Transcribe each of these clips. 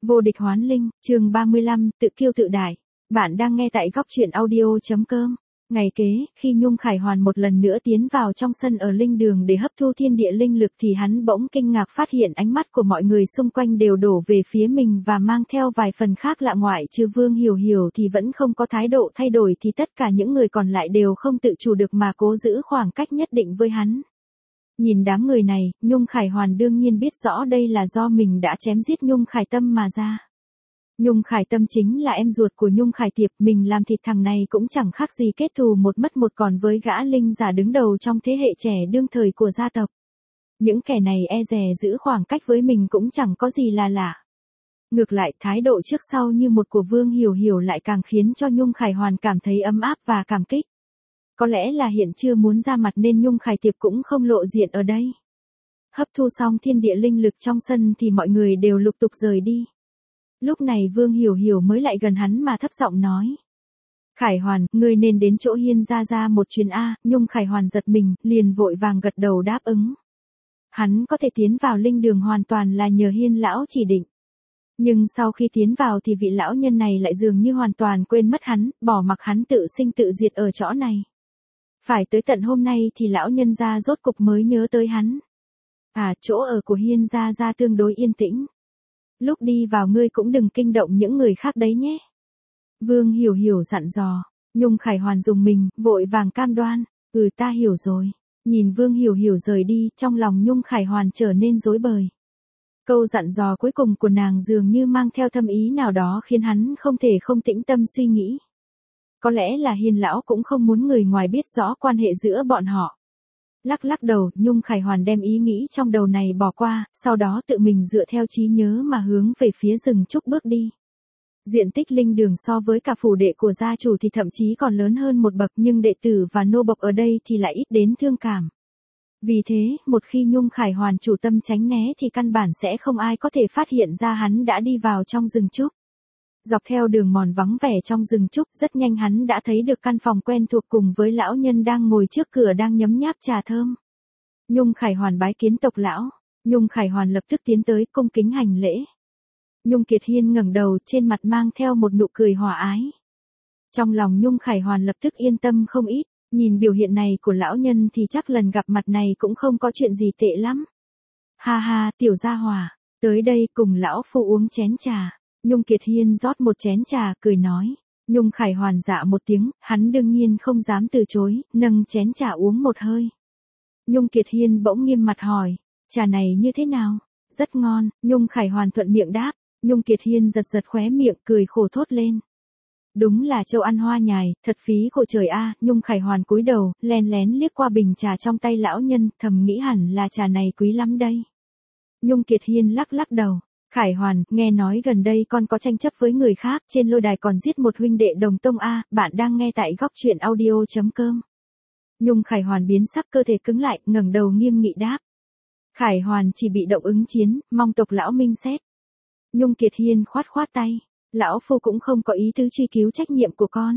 Vô địch hoán linh, chương 35, tự kiêu tự đại. Bạn đang nghe tại góc truyện audio.com. Ngày kế, khi Nhung Khải Hoàn một lần nữa tiến vào trong sân ở linh đường để hấp thu thiên địa linh lực thì hắn bỗng kinh ngạc phát hiện ánh mắt của mọi người xung quanh đều đổ về phía mình và mang theo vài phần khác lạ, ngoại trừ Vương Hiểu Hiểu thì vẫn không có thái độ thay đổi thì tất cả những người còn lại đều không tự chủ được mà cố giữ khoảng cách nhất định với hắn. Nhìn đám người này, Nhung Khải Hoàn đương nhiên biết rõ đây là do mình đã chém giết Nhung Khải Tâm mà ra. Nhung Khải Tâm chính là em ruột của Nhung Khải Tiệp, mình làm thịt thằng này cũng chẳng khác gì kết thù một mất một còn với gã linh giả đứng đầu trong thế hệ trẻ đương thời của gia tộc. Những kẻ này e dè giữ khoảng cách với mình cũng chẳng có gì là lạ. Ngược lại, thái độ trước sau như một của Vương Hiểu Hiểu lại càng khiến cho Nhung Khải Hoàn cảm thấy ấm áp và cảm kích. Có lẽ là hiện chưa muốn ra mặt nên Nhung Khải Tiệp cũng không lộ diện ở đây. Hấp thu xong thiên địa linh lực trong sân thì mọi người đều lục tục rời đi. Lúc này Vương Hiểu Hiểu mới lại gần hắn mà thấp giọng nói. Khải Hoàn, ngươi nên đến chỗ Hiên ra một chuyến A. Nhung Khải Hoàn giật mình, liền vội vàng gật đầu đáp ứng. Hắn có thể tiến vào linh đường hoàn toàn là nhờ Hiên lão chỉ định. Nhưng sau khi tiến vào thì vị lão nhân này lại dường như hoàn toàn quên mất hắn, bỏ mặc hắn tự sinh tự diệt ở chỗ này. Phải tới tận hôm nay thì lão nhân gia rốt cục mới nhớ tới hắn. Chỗ ở của Hiên gia tương đối yên tĩnh. Lúc đi vào ngươi cũng đừng kinh động những người khác đấy nhé. Vương Hiểu Hiểu dặn dò. Nhung Khải Hoàn dùng mình, vội vàng cam đoan. Ta hiểu rồi. Nhìn Vương Hiểu Hiểu rời đi, trong lòng Nhung Khải Hoàn trở nên rối bời. Câu dặn dò cuối cùng của nàng dường như mang theo thâm ý nào đó khiến hắn không thể không tĩnh tâm suy nghĩ. Có lẽ là Hiên lão cũng không muốn người ngoài biết rõ quan hệ giữa bọn họ. Lắc đầu, Nhung Khải Hoàn đem ý nghĩ trong đầu này bỏ qua, sau đó tự mình dựa theo trí nhớ mà hướng về phía rừng trúc bước đi. Diện tích linh đường so với cả phủ đệ của gia chủ thì thậm chí còn lớn hơn một bậc, nhưng đệ tử và nô bộc ở đây thì lại ít đến thương cảm. Vì thế, một khi Nhung Khải Hoàn chủ tâm tránh né thì căn bản sẽ không ai có thể phát hiện ra hắn đã đi vào trong rừng trúc. Dọc theo đường mòn vắng vẻ trong rừng trúc, rất nhanh hắn đã thấy được căn phòng quen thuộc cùng với lão nhân đang ngồi trước cửa đang nhấm nháp trà thơm. Nhung Khải Hoàn bái kiến tộc lão. Nhung Khải Hoàn lập tức tiến tới cung kính hành lễ. Nhung Kiệt Hiên ngẩng đầu, trên mặt mang theo một nụ cười hòa ái. Trong lòng Nhung Khải Hoàn lập tức yên tâm không ít, nhìn biểu hiện này của lão nhân thì chắc lần gặp mặt này cũng không có chuyện gì tệ lắm. Ha ha, tiểu gia hòa, tới đây cùng lão phu uống chén trà. Nhung Kiệt Hiên rót một chén trà, cười nói. Nhung Khải Hoàn dạ một tiếng, hắn đương nhiên không dám từ chối, nâng chén trà uống một hơi. Nhung Kiệt Hiên bỗng nghiêm mặt hỏi, trà này như thế nào? Rất ngon, Nhung Khải Hoàn thuận miệng đáp. Nhung Kiệt Hiên giật khóe miệng, cười khổ thốt lên. Đúng là châu ăn hoa nhài, thật phí của trời a. Nhung Khải Hoàn cúi đầu, lén lén liếc qua bình trà trong tay lão nhân, thầm nghĩ hẳn là trà này quý lắm đây. Nhung Kiệt Hiên lắc đầu. Khải Hoàn, nghe nói gần đây con có tranh chấp với người khác, trên lôi đài còn giết một huynh đệ đồng tông a. Bạn đang nghe tại góc truyện audio.com. Nhung Khải Hoàn biến sắc, cơ thể cứng lại, ngẩng đầu nghiêm nghị đáp. Khải Hoàn chỉ bị động ứng chiến, mong tộc lão minh xét. Nhung Kiệt Hiên khoát tay. Lão phu cũng không có ý tứ truy cứu trách nhiệm của con.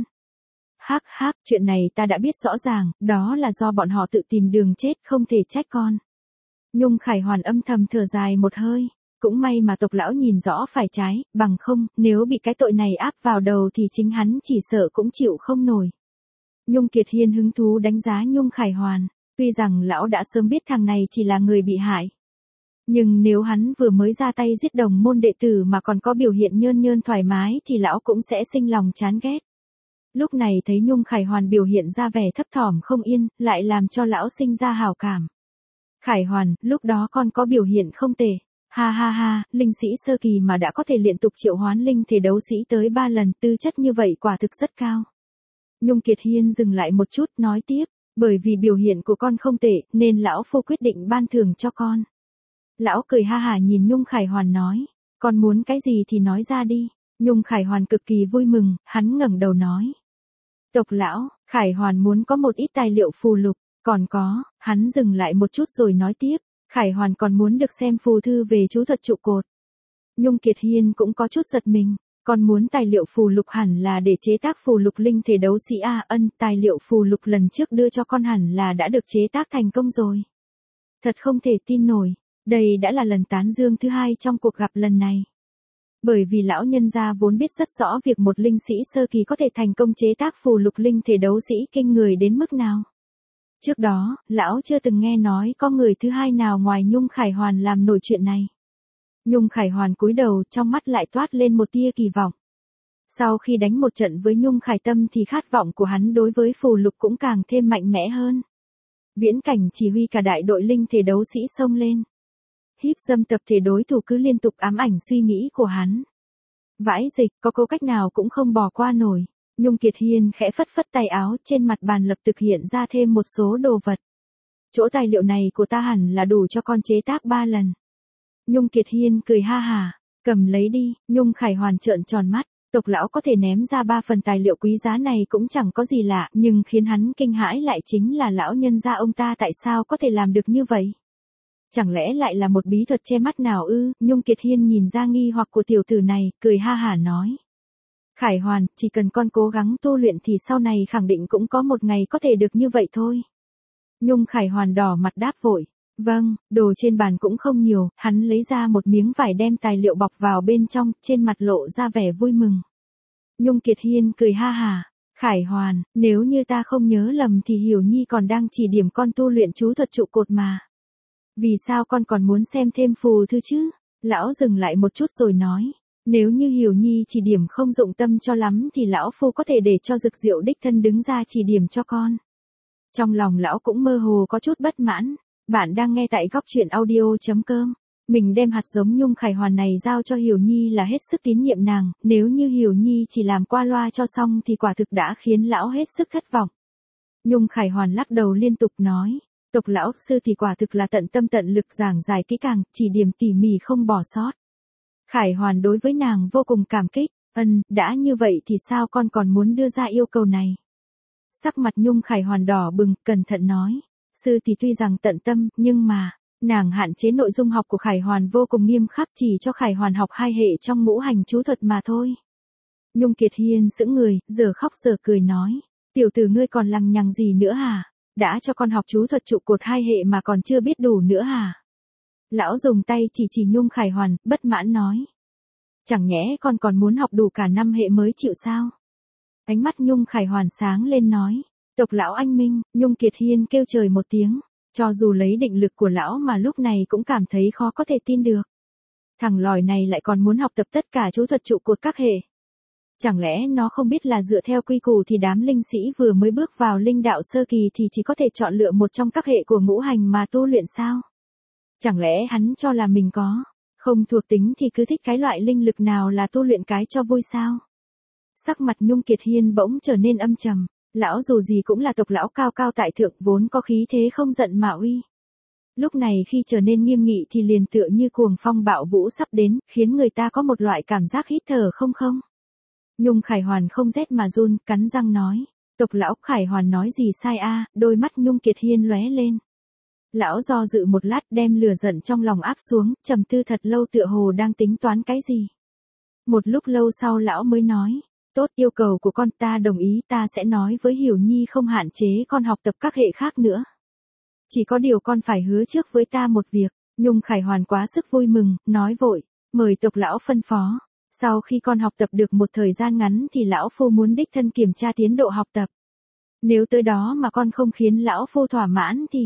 Hắc, chuyện này ta đã biết rõ ràng, đó là do bọn họ tự tìm đường chết, không thể trách con. Nhung Khải Hoàn âm thầm thở dài một hơi. Cũng may mà tộc lão nhìn rõ phải trái, bằng không, nếu bị cái tội này áp vào đầu thì chính hắn chỉ sợ cũng chịu không nổi. Nhung Kiệt Hiên hứng thú đánh giá Nhung Khải Hoàn, tuy rằng lão đã sớm biết thằng này chỉ là người bị hại. Nhưng nếu hắn vừa mới ra tay giết đồng môn đệ tử mà còn có biểu hiện nhơn thoải mái thì lão cũng sẽ sinh lòng chán ghét. Lúc này thấy Nhung Khải Hoàn biểu hiện ra vẻ thấp thỏm không yên, lại làm cho lão sinh ra hảo cảm. Khải Hoàn, lúc đó con có biểu hiện không tệ. Ha, linh sĩ sơ kỳ mà đã có thể liên tục triệu hoán linh thể đấu sĩ tới 3 lần, tư chất như vậy quả thực rất cao. Nhung Kiệt Hiên dừng lại một chút, nói tiếp, bởi vì biểu hiện của con không tệ, nên lão phu quyết định ban thưởng cho con. Lão cười ha hả nhìn Nhung Khải Hoàn nói, con muốn cái gì thì nói ra đi. Nhung Khải Hoàn cực kỳ vui mừng, hắn ngẩng đầu nói. Tộc lão, Khải Hoàn muốn có một ít tài liệu phù lục, còn có, hắn dừng lại một chút rồi nói tiếp. Khải Hoàn còn muốn được xem phù thư về chú thuật trụ cột. Nhung Kiệt Hiên cũng có chút giật mình, con muốn tài liệu phù lục hẳn là để chế tác phù lục linh thể đấu sĩ a. Tài liệu phù lục lần trước đưa cho con hẳn là đã được chế tác thành công rồi. Thật không thể tin nổi, đây đã là lần tán dương thứ 2 trong cuộc gặp lần này. Bởi vì lão nhân gia vốn biết rất rõ việc một linh sĩ sơ kỳ có thể thành công chế tác phù lục linh thể đấu sĩ kinh người đến mức nào. Trước đó, lão chưa từng nghe nói có người thứ hai nào ngoài Nhung Khải Hoàn làm nổi chuyện này. Nhung Khải Hoàn cúi đầu, trong mắt lại toát lên một tia kỳ vọng. Sau khi đánh một trận với Nhung Khải Tâm thì khát vọng của hắn đối với phù lục cũng càng thêm mạnh mẽ hơn. Viễn Cảnh chỉ huy cả đại đội linh thể đấu sĩ xông lên. Hiếp dâm tập thể đối thủ cứ liên tục ám ảnh suy nghĩ của hắn. Vãi dịch, có câu cách nào cũng không bỏ qua nổi. Nhung Kiệt Hiên khẽ phất phất tay áo, trên mặt bàn lập tức hiện ra thêm một số đồ vật. Chỗ tài liệu này của ta hẳn là đủ cho con chế tác 3 lần. Nhung Kiệt Hiên cười ha hả, cầm lấy đi. Nhung Khải Hoàn trợn tròn mắt, tộc lão có thể ném ra 3 phần tài liệu quý giá này cũng chẳng có gì lạ, nhưng khiến hắn kinh hãi lại chính là lão nhân gia ông ta tại sao có thể làm được như vậy. Chẳng lẽ lại là một bí thuật che mắt nào ư? Nhung Kiệt Hiên nhìn ra nghi hoặc của tiểu tử này, cười ha hả nói. Khải Hoàn, chỉ cần con cố gắng tu luyện thì sau này khẳng định cũng có một ngày có thể được như vậy thôi. Nhung Khải Hoàn đỏ mặt đáp vội. Vâng, đồ trên bàn cũng không nhiều, hắn lấy ra một miếng vải đem tài liệu bọc vào bên trong, trên mặt lộ ra vẻ vui mừng. Nhung Kiệt Hiên cười ha hả. Khải Hoàn, nếu như ta không nhớ lầm thì Hiểu Nhi còn đang chỉ điểm con tu luyện chú thuật trụ cột mà. Vì sao con còn muốn xem thêm phù thư chứ? Lão dừng lại một chút rồi nói. Nếu như Hiểu Nhi chỉ điểm không dụng tâm cho lắm thì lão phu có thể để cho Dực Diệu đích thân đứng ra chỉ điểm cho con. Trong lòng lão cũng mơ hồ có chút bất mãn. Bạn đang nghe tại góc truyện audio.com. Mình đem hạt giống Nhung Khải Hoàn này giao cho Hiểu Nhi là hết sức tín nhiệm nàng, nếu như Hiểu Nhi chỉ làm qua loa cho xong thì quả thực đã khiến lão hết sức thất vọng. Nhung Khải Hoàn lắc đầu liên tục nói. Tộc lão sư thì quả thực là tận tâm tận lực giảng giải kỹ càng, chỉ điểm tỉ mỉ không bỏ sót. Khải Hoàn đối với nàng vô cùng cảm kích. Đã như vậy thì sao con còn muốn đưa ra yêu cầu này? Sắc mặt Nhung Khải Hoàn đỏ bừng, cẩn thận nói. Sư thì tuy rằng tận tâm, nhưng mà, nàng hạn chế nội dung học của Khải Hoàn vô cùng nghiêm khắc, chỉ cho Khải Hoàn học 2 hệ trong ngũ hành chú thuật mà thôi. Nhung Kiệt Hiên sững người, giờ khóc giờ cười nói. Tiểu tử ngươi còn lằng nhằng gì nữa hả? Đã cho con học chú thuật trụ cột 2 hệ mà còn chưa biết đủ nữa hả? Lão dùng tay chỉ Nhung Khải Hoàn, bất mãn nói. Chẳng nhẽ con còn muốn học đủ cả 5 hệ mới chịu sao? Ánh mắt Nhung Khải Hoàn sáng lên nói. Tộc lão anh minh. Nhung Kiệt Hiên kêu trời một tiếng. Cho dù lấy định lực của lão mà lúc này cũng cảm thấy khó có thể tin được. Thằng lòi này lại còn muốn học tập tất cả chú thuật trụ cột các hệ. Chẳng lẽ nó không biết là dựa theo quy củ thì đám linh sĩ vừa mới bước vào linh đạo sơ kỳ thì chỉ có thể chọn lựa một trong các hệ của ngũ hành mà tu luyện sao? Chẳng lẽ hắn cho là mình có không thuộc tính thì cứ thích cái loại linh lực nào là tu luyện cái cho vui sao? Sắc mặt Nhung Kiệt Hiên bỗng trở nên âm trầm. Lão dù gì cũng là tộc lão cao cao tại thượng, vốn có khí thế không giận mà uy. Lúc này khi trở nên nghiêm nghị thì liền tựa như cuồng phong bạo vũ sắp đến, khiến người ta có một loại cảm giác hít thở không không. Nhung Khải Hoàn không rét mà run, cắn răng nói. Tộc lão Khải Hoàn nói gì sai a? Đôi mắt Nhung Kiệt Hiên lóe lên. Lão do dự một lát đem lửa giận trong lòng áp xuống, trầm tư thật lâu tựa hồ đang tính toán cái gì. Một lúc lâu sau lão mới nói. Tốt, yêu cầu của con ta đồng ý, ta sẽ nói với Hiểu Nhi không hạn chế con học tập các hệ khác nữa. Chỉ có điều con phải hứa trước với ta một việc. Nhung Khải Hoàn quá sức vui mừng, nói vội. Mời tộc lão phân phó. Sau khi con học tập được một thời gian ngắn thì lão phu muốn đích thân kiểm tra tiến độ học tập. Nếu tới đó mà con không khiến lão phu thỏa mãn thì...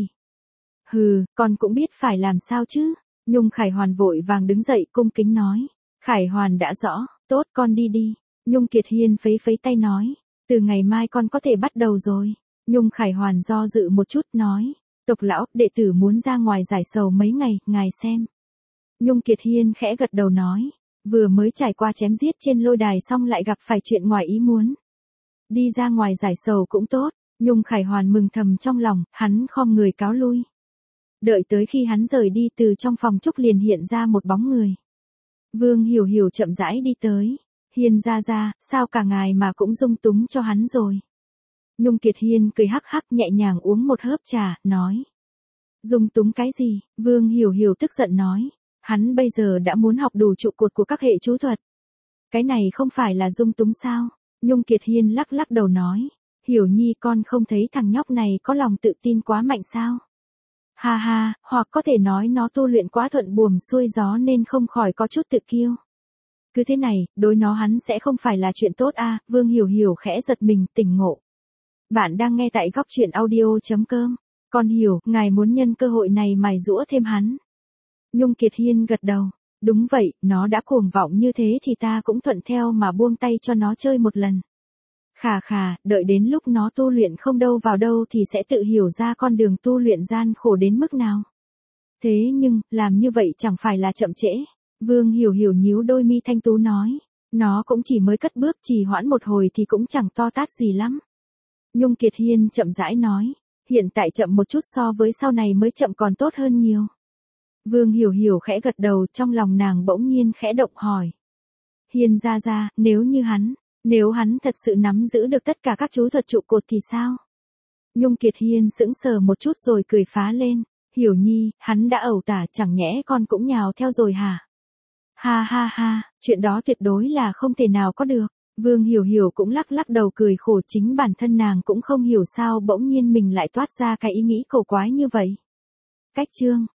Hừ, con cũng biết phải làm sao chứ. Nhung Khải Hoàn vội vàng đứng dậy cung kính nói. Khải Hoàn đã rõ, tốt con đi đi. Nhung Kiệt Hiên phấy tay nói. Từ ngày mai con có thể bắt đầu rồi. Nhung Khải Hoàn do dự một chút nói. Tộc lão, đệ tử muốn ra ngoài giải sầu mấy ngày, ngài xem. Nhung Kiệt Hiên khẽ gật đầu nói. Vừa mới trải qua chém giết trên lôi đài xong lại gặp phải chuyện ngoài ý muốn. Đi ra ngoài giải sầu cũng tốt. Nhung Khải Hoàn mừng thầm trong lòng, hắn khom người cáo lui. Đợi tới khi hắn rời đi từ trong phòng trúc liền hiện ra một bóng người. Vương Hiểu Hiểu chậm rãi đi tới. Hiên ra, sao cả ngài mà cũng dung túng cho hắn rồi. Nhung Kiệt Hiên cười hắc hắc nhẹ nhàng uống một hớp trà, nói. Dung túng cái gì? Vương Hiểu Hiểu tức giận nói. Hắn bây giờ đã muốn học đủ trụ cột của các hệ chú thuật. Cái này không phải là dung túng sao? Nhung Kiệt Hiên lắc đầu nói. Hiểu Nhi con không thấy thằng nhóc này có lòng tự tin quá mạnh sao? Ha ha, hoặc có thể nói nó tu luyện quá thuận buồm xuôi gió nên không khỏi có chút tự kiêu. Cứ thế này, đối nó hắn sẽ không phải là chuyện tốt a. Vương Hiểu Hiểu khẽ giật mình, tỉnh ngộ. Bạn đang nghe tại góc truyện audio.com. Con hiểu, ngài muốn nhân cơ hội này mài giũa thêm hắn. Nhung Kiệt Hiên gật đầu. Đúng vậy, nó đã cuồng vọng như thế thì ta cũng thuận theo mà buông tay cho nó chơi một lần. Khà khà, đợi đến lúc nó tu luyện không đâu vào đâu thì sẽ tự hiểu ra con đường tu luyện gian khổ đến mức nào. Thế nhưng, làm như vậy chẳng phải là chậm trễ. Vương Hiểu Hiểu nhíu đôi mi thanh tú nói. Nó cũng chỉ mới cất bước, trì hoãn một hồi thì cũng chẳng to tát gì lắm. Nhung Kiệt Hiên chậm rãi nói. Hiện tại chậm một chút so với sau này mới chậm còn tốt hơn nhiều. Vương Hiểu Hiểu khẽ gật đầu, trong lòng nàng bỗng nhiên khẽ động hỏi. Hiên gia gia, nếu hắn thật sự nắm giữ được tất cả các chú thuật trụ cột thì sao? Nhung Kiệt Hiên sững sờ một chút rồi cười phá lên. Hiểu Nhi, hắn đã ẩu tả, chẳng nhẽ con cũng nhào theo rồi hả? Ha ha ha, chuyện đó tuyệt đối là không thể nào có được. Vương Hiểu Hiểu cũng lắc lắc đầu cười khổ, chính bản thân nàng cũng không hiểu sao bỗng nhiên mình lại toát ra cái ý nghĩ cổ quái như vậy. Cách chương